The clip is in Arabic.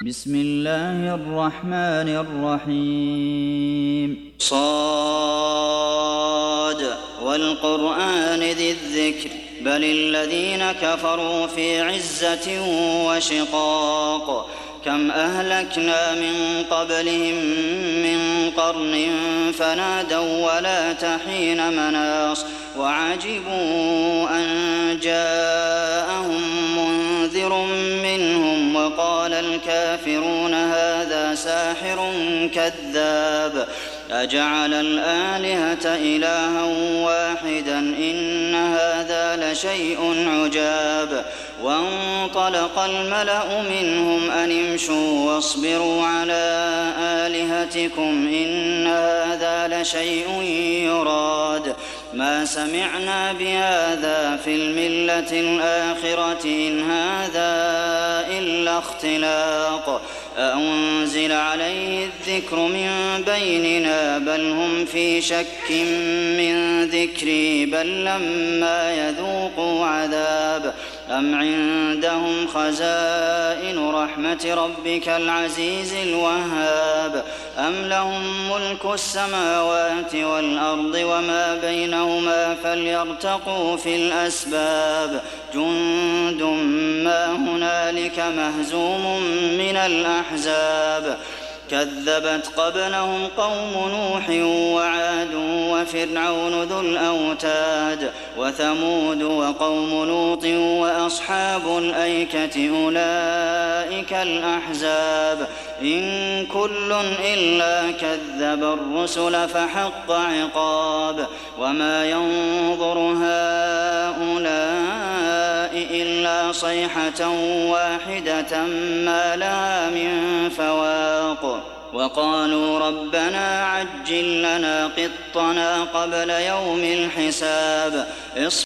بسم الله الرحمن الرحيم صاد والقرآن ذي الذكر بل الذين كفروا في عزة وشقاق كم أهلكنا من قبلهم من قرن فنادوا ولا تحين مناص وعجبوا أن جاءهم منذر منهم وقال الكافرون هذا ساحر كذاب أجعل الآلهة إلها واحدا إن هذا لشيء عجاب وانطلق الملأ منهم أن امشوا واصبروا على آلهتكم إن هذا لشيء يراد ما سمعنا بهذا في الملة الآخرة إن هذا إلا اختلاق أأنزل عليه الذكر من بيننا بل هم في شك من ذكري بل لما يذوقوا عذاب أم عندهم خزائن رحمة ربك العزيز الوهاب أم لهم ملك السماوات والأرض وما بينهما فليرتقوا في الأسباب جند ما هنالك مهزوم من الأحزاب كذبت قبلهم قوم نوح وعاد وفرعون ذو الأوتاد وثمود وقوم لوط وأصحاب الأيكة أولئك الأحزاب إن كل إلا كذب الرسل فحق عقاب وما ينظر هؤلاء إلا صيحة واحدة ما لها من فواق وقالوا ربنا عجل لنا قطنا قبل يوم الحساب